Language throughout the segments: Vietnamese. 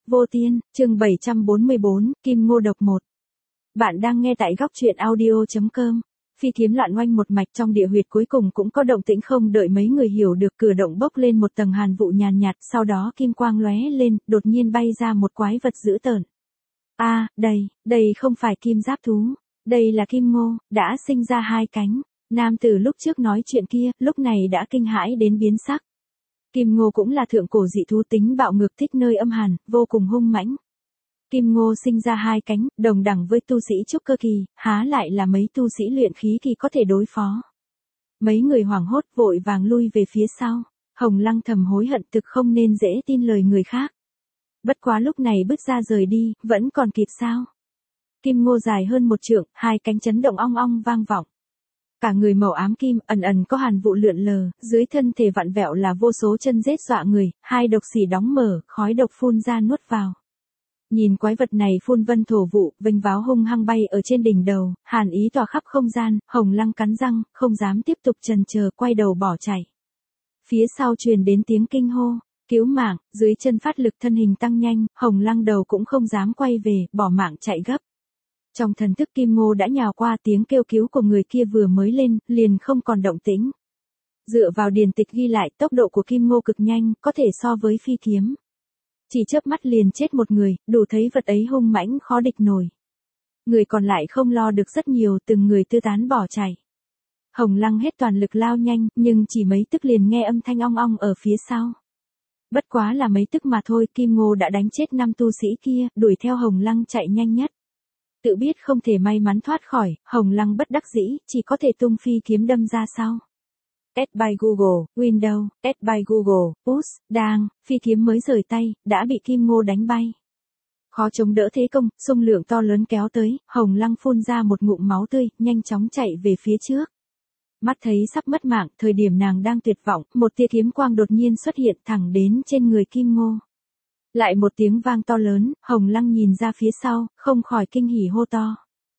Vô Tiên, chương 744, Kim Ngô độc 1. Bạn đang nghe tại góc truyện audio.com. Phi kiếm loạn oanh một mạch trong địa huyệt cuối cùng cũng có động tĩnh, không đợi mấy người hiểu được, cửa động bốc lên một tầng hàn vụ nhàn nhạt, sau đó kim quang lóe lên, đột nhiên bay ra một quái vật dữ tợn. Đây không phải kim giáp thú, đây là Kim Ngô, đã sinh ra hai cánh. Nam tử lúc trước nói chuyện kia, lúc này đã kinh hãi đến biến sắc. Kim Ngô cũng là thượng cổ dị thú, tính bạo ngược, thích nơi âm hàn, vô cùng hung mãnh. Kim Ngô sinh ra hai cánh, đồng đẳng với tu sĩ trúc cơ kỳ, há lại là mấy tu sĩ luyện khí kỳ có thể đối phó. Mấy người hoảng hốt vội vàng lui về phía sau. Hồng Lăng thầm hối hận, thực không nên dễ tin lời người khác. Bất quá lúc này bước ra rời đi, vẫn còn kịp sao? Kim Ngô dài hơn một trượng, hai cánh chấn động ong ong vang vọng. Cả người màu ám kim, ẩn ẩn có hàn vụ lượn lờ, dưới thân thể vặn vẹo là vô số chân rết dọa người, hai độc xỉ đóng mở, khói độc phun ra nuốt vào. Nhìn quái vật này phun vân thổ vụ, vênh váo hung hăng bay ở trên đỉnh đầu, hàn ý tỏa khắp không gian, Hồng Lăng cắn răng, không dám tiếp tục chần chờ, quay đầu bỏ chạy. Phía sau truyền đến tiếng kinh hô, cứu mạng, dưới chân phát lực, thân hình tăng nhanh, Hồng Lăng đầu cũng không dám quay về, bỏ mạng chạy gấp. Trong thần thức Kim Ngô đã nhào qua, tiếng kêu cứu của người kia vừa mới lên, liền không còn động tĩnh. Dựa vào điển tịch ghi lại, tốc độ của Kim Ngô cực nhanh, có thể so với phi kiếm. Chỉ chớp mắt liền chết một người, đủ thấy vật ấy hung mãnh khó địch nổi. Người còn lại không lo được rất nhiều, từng người tư tán bỏ chạy. Hồng Lăng hết toàn lực lao nhanh, nhưng chỉ mấy tức liền nghe âm thanh ong ong ở phía sau. Bất quá là mấy tức mà thôi, Kim Ngô đã đánh chết 5 tu sĩ kia, đuổi theo Hồng Lăng chạy nhanh nhất. Tự biết không thể may mắn thoát khỏi, Hồng Lăng bất đắc dĩ, chỉ có thể tung phi kiếm đâm ra sau. Add by Google, Windows, Add by Google, Push, đang, phi kiếm mới rời tay, đã bị Kim Ngô đánh bay. Khó chống đỡ thế công, xung lượng to lớn kéo tới, Hồng Lăng phun ra một ngụm máu tươi, nhanh chóng chạy về phía trước. Mắt thấy sắp mất mạng, thời điểm nàng đang tuyệt vọng, một tia kiếm quang đột nhiên xuất hiện thẳng đến trên người Kim Ngô. Lại một tiếng vang to lớn, Hồng Lăng nhìn ra phía sau, không khỏi kinh hỉ hô to.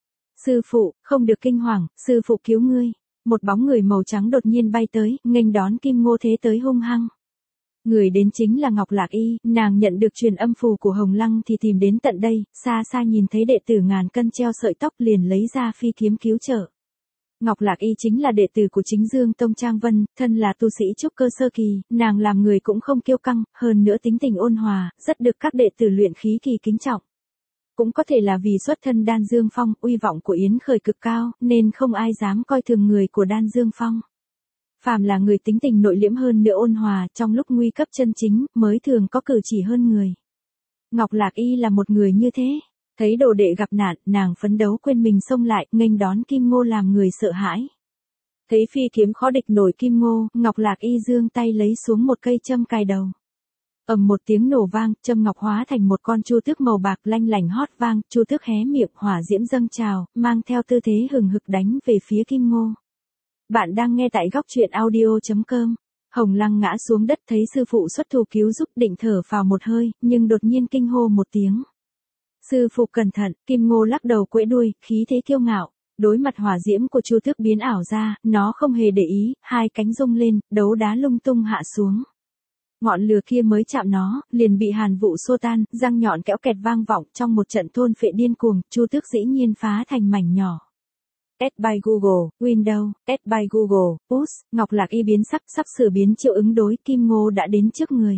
Sư phụ, không được kinh hoàng, sư phụ cứu ngươi. Một bóng người màu trắng đột nhiên bay tới, nghênh đón Kim Ngô thế tới hung hăng. Người đến chính là Ngọc Lạc Y, nàng nhận được truyền âm phù của Hồng Lăng thì tìm đến tận đây, xa xa nhìn thấy đệ tử ngàn cân treo sợi tóc liền lấy ra phi kiếm cứu trợ. Ngọc Lạc Y chính là đệ tử của Chính Dương Tông Trang Vân, thân là tu sĩ trúc cơ sơ kỳ, nàng làm người cũng không kiêu căng, hơn nữa tính tình ôn hòa, rất được các đệ tử luyện khí kỳ kính trọng. Cũng có thể là vì xuất thân Đan Dương Phong, uy vọng của Yến Khởi cực cao, nên không ai dám coi thường người của Đan Dương Phong. Phàm là người tính tình nội liễm hơn nữa ôn hòa, trong lúc nguy cấp chân chính, mới thường có cử chỉ hơn người. Ngọc Lạc Y là một người như thế. Thấy đồ đệ gặp nạn, nàng phấn đấu quên mình xông lại, nghênh đón Kim Ngô làm người sợ hãi. Thấy phi kiếm khó địch nổi Kim Ngô, Ngọc Lạc Y giương tay lấy xuống một cây châm cài đầu. Ầm một tiếng nổ vang, châm ngọc hóa thành một con chu tước màu bạc lanh lảnh hót vang, chu tước hé miệng, hỏa diễm dâng trào, mang theo tư thế hừng hực đánh về phía Kim Ngô. Bạn đang nghe tại góc truyện audio.com. Hồng Lăng ngã xuống đất, thấy sư phụ xuất thủ cứu giúp, định thở phào một hơi, nhưng đột nhiên kinh hô một tiếng. Sư phụ cẩn thận, Kim Ngô lắc đầu quẫy đuôi, khí thế kiêu ngạo. Đối mặt hỏa diễm của chu tước biến ảo ra, nó không hề để ý, hai cánh rung lên, đấu đá lung tung hạ xuống. Ngọn lửa kia mới chạm nó, liền bị hàn vụ xô tan, răng nhọn kẽo kẹt vang vọng, trong một trận thôn phệ điên cuồng, chu tước dĩ nhiên phá thành mảnh nhỏ. Add by Google, Windows, Add by Google, Push, Ngọc Lạc Y biến sắc, sắp sửa biến chiêu ứng đối, Kim Ngô đã đến trước người.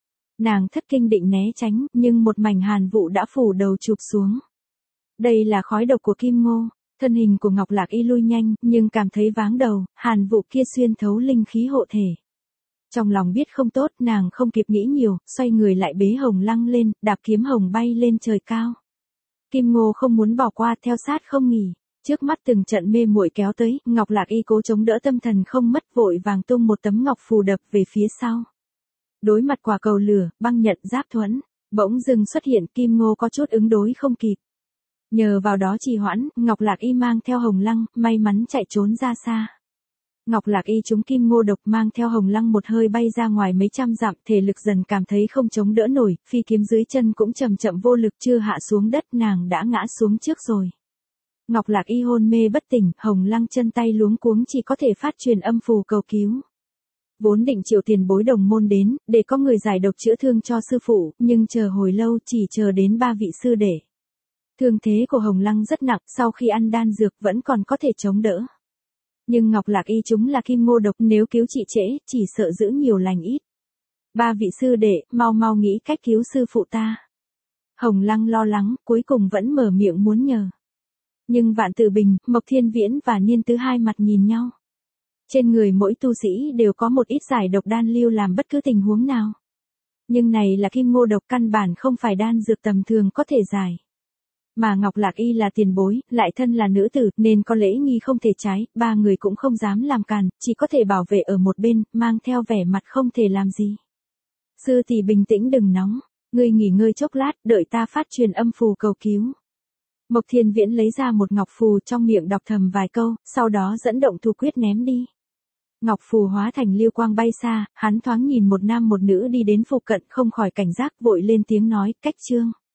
Nàng thất kinh định né tránh, nhưng một mảnh hàn vụ đã phủ đầu chụp xuống. Đây là khói độc của Kim Ngô. Thân hình của Ngọc Lạc Y lui nhanh, nhưng cảm thấy váng đầu, hàn vụ kia xuyên thấu linh khí hộ thể. Trong lòng biết không tốt, nàng không kịp nghĩ nhiều, xoay người lại bế Hồng Lăng lên, đạp kiếm hồng bay lên trời cao. Kim Ngô không muốn bỏ qua, theo sát không nghỉ. Trước mắt từng trận mê muội kéo tới, Ngọc Lạc Y cố chống đỡ tâm thần không mất, vội vàng tung một tấm ngọc phù đập về phía sau. Đối mặt quả cầu lửa, băng nhận giáp thuẫn, bỗng dưng xuất hiện, Kim Ngô có chút ứng đối không kịp. Nhờ vào đó trì hoãn, Ngọc Lạc Y mang theo Hồng Lăng, may mắn chạy trốn ra xa. Ngọc Lạc Y trúng Kim Ngô độc, mang theo Hồng Lăng một hơi bay ra ngoài mấy trăm dặm, thể lực dần cảm thấy không chống đỡ nổi, phi kiếm dưới chân cũng chậm chậm vô lực, chưa hạ xuống đất, nàng đã ngã xuống trước rồi. Ngọc Lạc Y hôn mê bất tỉnh, Hồng Lăng chân tay luống cuống chỉ có thể phát truyền âm phù cầu cứu. Vốn định triệu tiền bối đồng môn đến, để có người giải độc chữa thương cho sư phụ, nhưng chờ hồi lâu chỉ chờ đến 3 vị sư đệ. Thương thế của Hồng Lăng rất nặng, sau khi ăn đan dược vẫn còn có thể chống đỡ. Nhưng Ngọc Lạc Y chúng là kim ngô độc, nếu cứu trị trễ, chỉ sợ giữ nhiều lành ít. 3 vị sư đệ, mau mau nghĩ cách cứu sư phụ ta. Hồng Lăng lo lắng, cuối cùng vẫn mở miệng muốn nhờ. Nhưng Vạn Tử Bình, Mộc Thiên Viễn và Niên Tứ hai mặt nhìn nhau. Trên người mỗi tu sĩ đều có một ít giải độc đan lưu làm bất cứ tình huống nào. Nhưng này là kim ngô độc, căn bản không phải đan dược tầm thường có thể giải. Mà Ngọc Lạc Y là tiền bối, lại thân là nữ tử, nên có lễ nghi không thể trái, 3 người cũng không dám làm càn, chỉ có thể bảo vệ ở một bên, mang theo vẻ mặt không thể làm gì. Sư tỷ bình tĩnh đừng nóng, ngươi nghỉ ngơi chốc lát, đợi ta phát truyền âm phù cầu cứu. Mộc Thiên Viễn lấy ra một ngọc phù, trong miệng đọc thầm vài câu, sau đó dẫn động thủ quyết ném đi. Ngọc phù hóa thành lưu quang bay xa, hắn thoáng nhìn một nam một nữ đi đến phụ cận, không khỏi cảnh giác, vội lên tiếng nói, cách chương.